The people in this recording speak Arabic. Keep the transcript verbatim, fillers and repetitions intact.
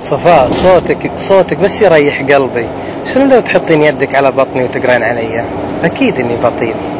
صفاء، صوتك صوتك بس يريح قلبي. شنو لو تحطين يدك على بطني وتقرين علي؟ أكيد إني بطيء.